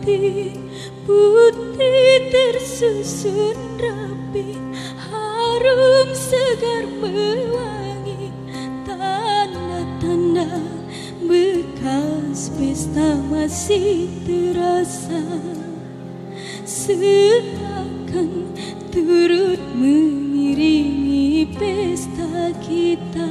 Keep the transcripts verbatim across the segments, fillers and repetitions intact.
pengantin putih tersusun rapi, harum segar mewangi, tanda-tanda bekas pesta masih terasa, seakan turut mengiringi pesta kita.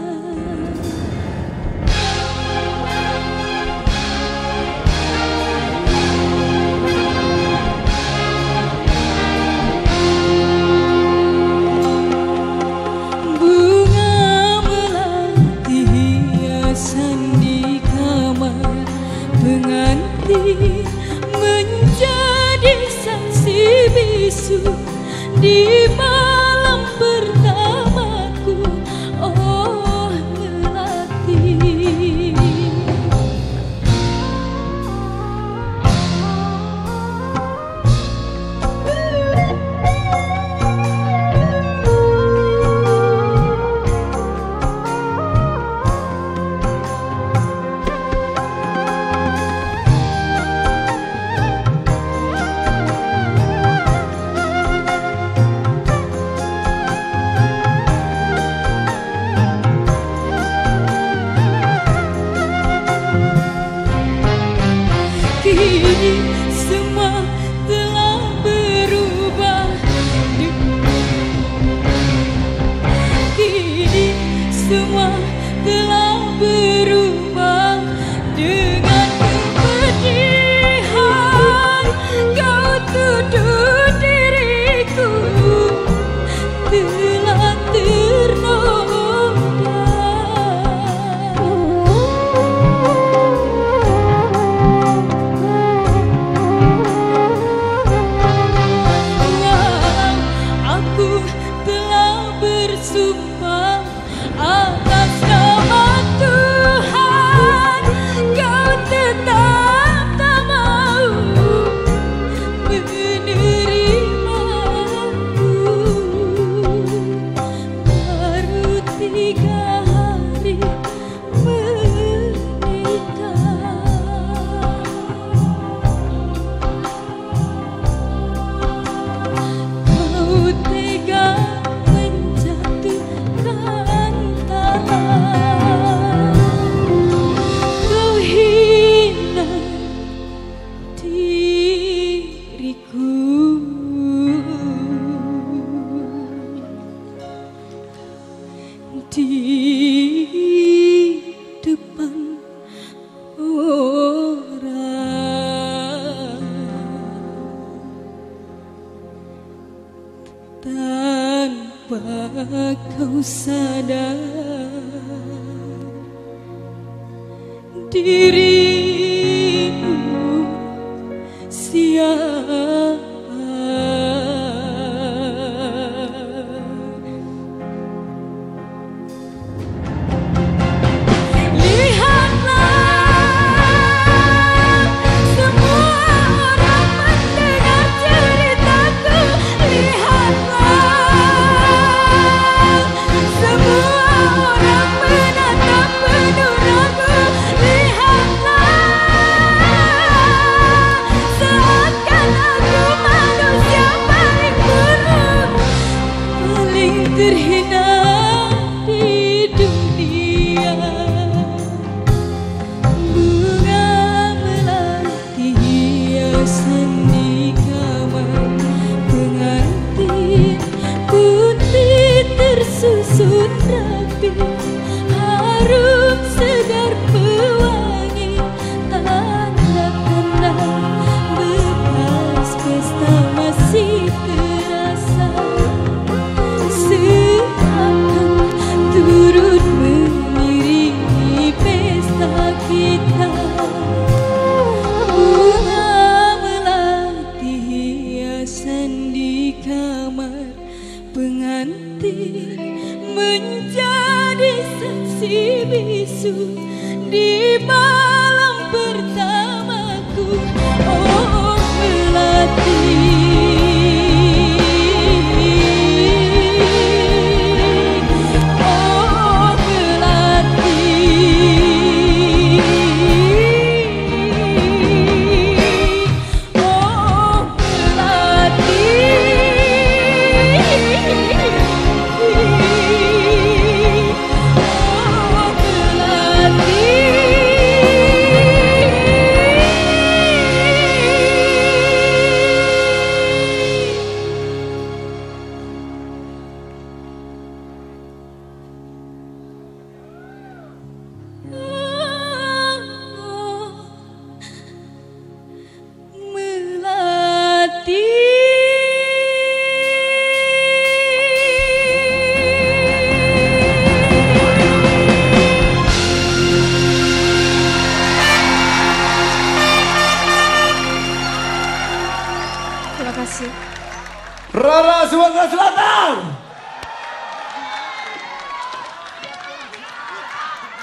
Pengantin menjadi saksi bisu di malam pertamaku, oh Melati. Kini semua telah berubah, kini semua telah berubah. Dengan kepedihan kau tuduh diriku telah ternoda. Bersumpah atas nama Tuhan, kau tetap tak mau menerimaku. Baru tiga hari menikah, kau tega kau hina diriku di depan orang, tanpa kau sadar dirimu siapa. Terhina di dunia, bunga melati hiasan di kamar pengantin putih tersusun rapi, harum segar pewangi, tanda-tanda bekas pesta masih terasa, seakan turut mengiringi pesta kita. Bunga melati hiasan di kamar pengantin menjadi saksi bisu di malam pertamaku, oh Melati.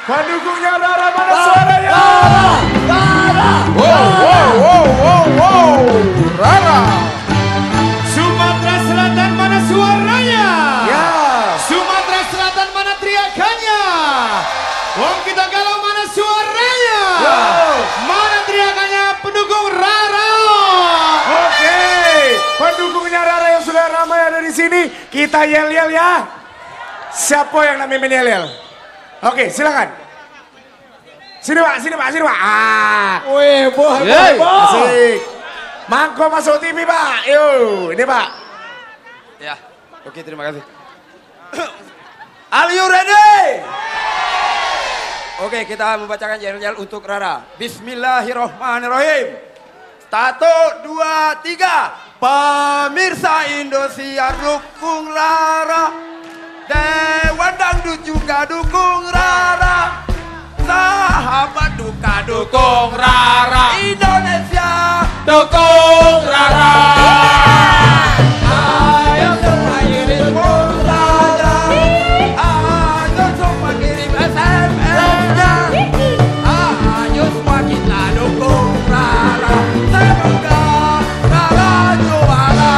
Pendukungnya Rara mana suaranya? Rara, Rara, wow, wow, wow, wow, wow, Rara. Sumatera Selatan mana suaranya? Ya. Sumatera Selatan mana teriakannya? Wong kita galau mana suaranya? Wow. Mana teriakannya pendukung Rara? Oke, pendukungnya Rara yang sudah ramai ada di sini, kita yel-yel ya. Siapa yang namanya yel-yel? Oke, silakan. Sini Pak, sini Pak, sini Pak. Ah. Wih, boh, Yeay, boh. asik. Mangko masuk T V Pak. Yuk, ini Pak. Ya, oke terima kasih. Are you ready? Oke, kita membacakan yel-yel untuk Rara. Bismillahirrohmanirrohim. Satu, dua, tiga. Pemirsa Indosiar dukung Rara. Dewan Dangdut juga dukung Rara. Sahabat duka dukung Rara. Indonesia dukung Rara. Ayo semua kirim saja. Ayo semua kirim S M S-nya. Ayo semua kita dukung Rara. Semoga Rara juara.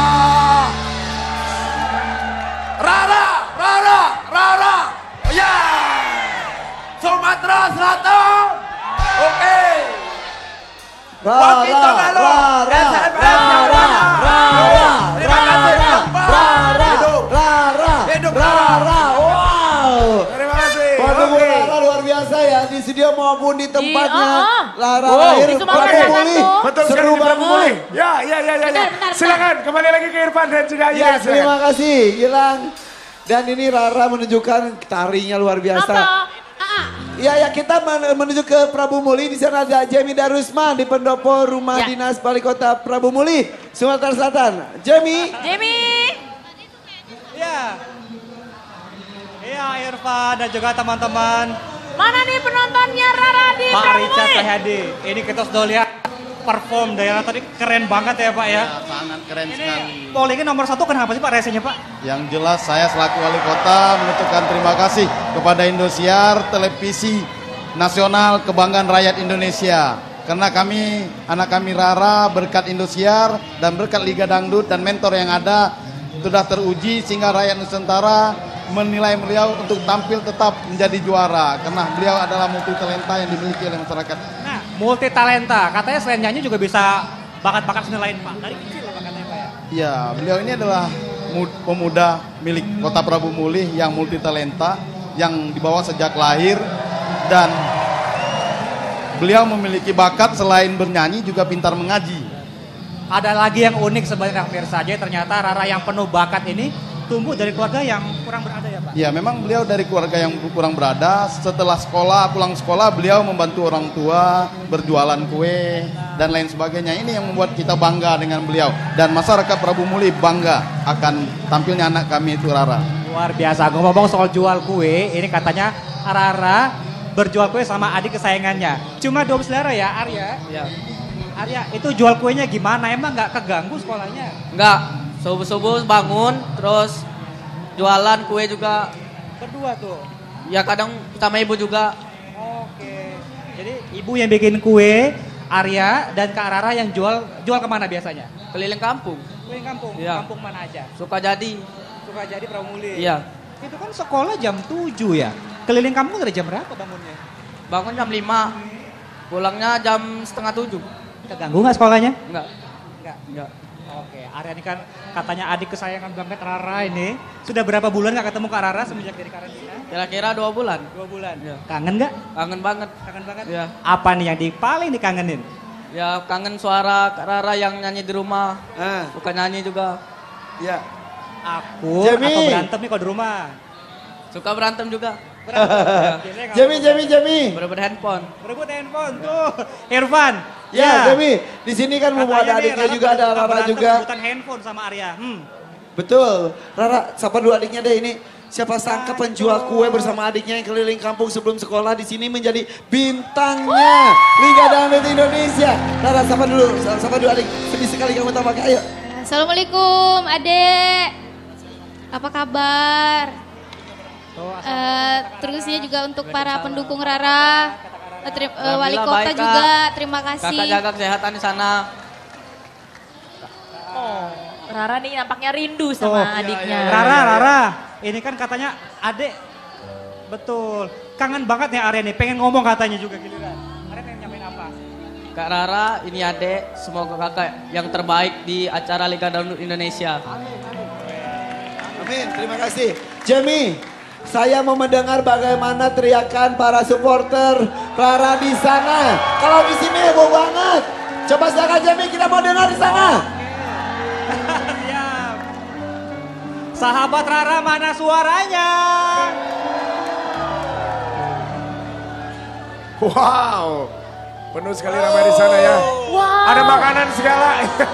Rara, Rara, Rara. Ya. Sumatera Selatan. Oke. Rara, Rara, Rara, Rara, Rara, Rara, Hidup Rara, wow. Terima kasih. Pendukung Oke. Rara luar biasa ya di studio maupun di tempatnya. Di- oh, oh. Rara Wow. lahir Di Sumatera Prabu Selatan Muli. tuh. Betul sekali Seru di Prabu banget. Muli. Ya, ya, ya, ya, ya. Bentar, bentar, Silakan kembali lagi ke Irfan dan juga Ya, Ayah. terima kasih Gilang. Dan ini Rara menunjukkan tarinya luar biasa. Apa? Ah, ah. Ya, ya kita men- menuju ke Prabu Muli. Di sana ada Jamie Darusman di pendopo Rumah Ya. Dinas Wali Kota Prabu Muli, Sumatera Selatan. Jamie. Jamie. Iya. Iya Irfan dan juga teman-teman. Mana nih penontonnya Rara di Pak Prabu Richard Muli? Hayadi. Ini kita sudah lihat perform Dayana tadi keren banget ya Pak ya. Sangat keren sekali. Ini pollingnya nomor satu kenapa sih Pak resenya Pak? Yang jelas saya selaku wali kota mengucapkan terima kasih kepada Indosiar, televisi nasional kebanggaan rakyat Indonesia. Karena kami, anak kami Rara berkat Indosiar dan berkat Liga Dangdut dan mentor yang ada sudah teruji sehingga rakyat Nusantara menilai beliau untuk tampil tetap menjadi juara. Karena beliau adalah multi talenta yang dimiliki oleh masyarakat. Nah, multi talenta. Katanya selain nyanyi juga bisa bakat-bakat seni lain Pak. Dari kecil bakatnya Pak ya. Ya, beliau ini adalah mu- pemuda milik Kota Prabu Muli yang multi talenta, yang dibawa sejak lahir dan beliau memiliki bakat selain bernyanyi juga pintar mengaji. Ada lagi yang unik sebenarnya pemirsa aja, ternyata Rara yang penuh bakat ini tumbuh dari keluarga yang kurang berada ya Pak. Ya, memang beliau dari keluarga yang kurang berada. Setelah sekolah, pulang sekolah, beliau membantu orang tua berjualan kue dan lain sebagainya. Ini yang membuat kita bangga dengan beliau dan masyarakat Prabu Muli bangga akan tampilnya anak kami itu Rara. Luar biasa, ngomong soal jual kue, ini katanya Rara berjual kue sama adik kesayangannya. Cuma dua bersaudara ya Arya? Ya, Arya, itu jual kuenya gimana? Emang nggak keganggu sekolahnya? enggak. Subuh-subuh bangun, terus jualan kue juga. Berdua tuh? Ya kadang sama ibu juga. Oke. Jadi ibu yang bikin kue, Arya dan Kak Rara yang jual jual kemana biasanya? Keliling kampung. Keliling kampung? Iya. Kampung mana aja? Suka jadi. Suka jadi Pramuli? Iya. Itu kan sekolah jam tujuh ya? Keliling kampung dari jam berapa bangunnya? Bangun jam lima. Pulangnya jam setengah tujuh. Keganggu nggak sekolahnya? Enggak. Enggak. Enggak. Oke, Arya ini kan katanya adik kesayangan banget Rara ini. Sudah berapa bulan nggak ketemu Kak Rara semenjak dari karantina? Kira-kira dua bulan. Dua bulan. Iya. Kangen nggak? Kangen banget. Kangen banget? Iya. Apa nih yang di, paling dikangenin? Ya kangen suara Kak Rara yang nyanyi di rumah. Ah, Suka nyanyi juga. ya. Aku Jamie. atau berantem nih kalau di rumah? Suka berantem juga. Berantem. Jamie, Jamie, Jamie. Berebut handphone. Berebut handphone tuh. Irfan. Ya, Jamie. Di sini kan mau ada Katanya nih, adiknya juga, ada suka Rara berantem, juga. Rebutan handphone sama Arya. Hmm. Betul. Rara, siapa dua adiknya deh ini? Siapa sangka penjual kue bersama adiknya yang keliling kampung sebelum sekolah di sini menjadi bintangnya Liga Dangdut Indonesia. Rara, sapa dulu, sapa dulu adik. Sedih sekali kamu tampaknya, ayo. Assalamualaikum adek. Apa kabar? Eh, terusnya juga untuk para pendukung Rara, eh, teri- eh, wali Alhamdulillah, kota baik, juga, Kak. terima kasih. Kakak jaga kesehatan di sana. Oh, Rara nih nampaknya rindu sama Tuh. adiknya. Rara, Rara, ini kan katanya adek, betul. Kangen banget ya Arya nih, pengen ngomong katanya juga giliran. Arya pengen nyampein apa? Kak Rara, ini adek, semoga kakak yang terbaik di acara Liga Dangdut Indonesia. Amin, terima kasih. Jamie, saya mau mendengar bagaimana teriakan para supporter Rara di sana. Kalau di sini heboh banget. Coba silakan Jamie, kita mau dengar di sana. Siap. Sahabat Rara, mana suaranya? Wow, penuh sekali ramai di sana ya. Wow. Ada makanan segala.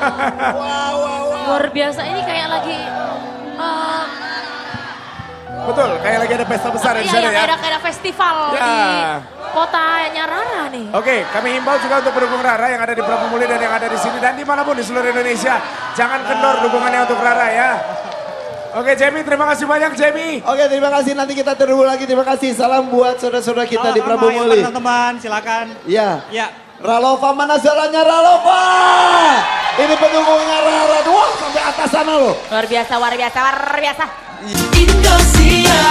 Luar biasa ini kayak lagi eh, Betul, kayak lagi ada pesta besar di iya, sana ya, ya. kayak ada, kayak ada festival Ya. di kotanya Rara nih. Oke, kami himbau juga untuk pendukung Rara yang ada di Prabu Muli dan yang ada di sini dan dimanapun di seluruh Indonesia. Jangan kendor dukungannya untuk Rara ya. Oke Jamie, terima kasih banyak Jamie. Oke, terima kasih. Nanti kita terhubung lagi. Terima kasih. Salam buat saudara-saudara kita di Sama-sama, Prabu yuk, Muli. teman-teman, silakan. Ya. Ya. Ralova, mana suaranya Ralova? Ini pendukungnya Rara. Wah, sampai atas sana loh. Luar biasa, luar biasa, luar biasa. Indosiar.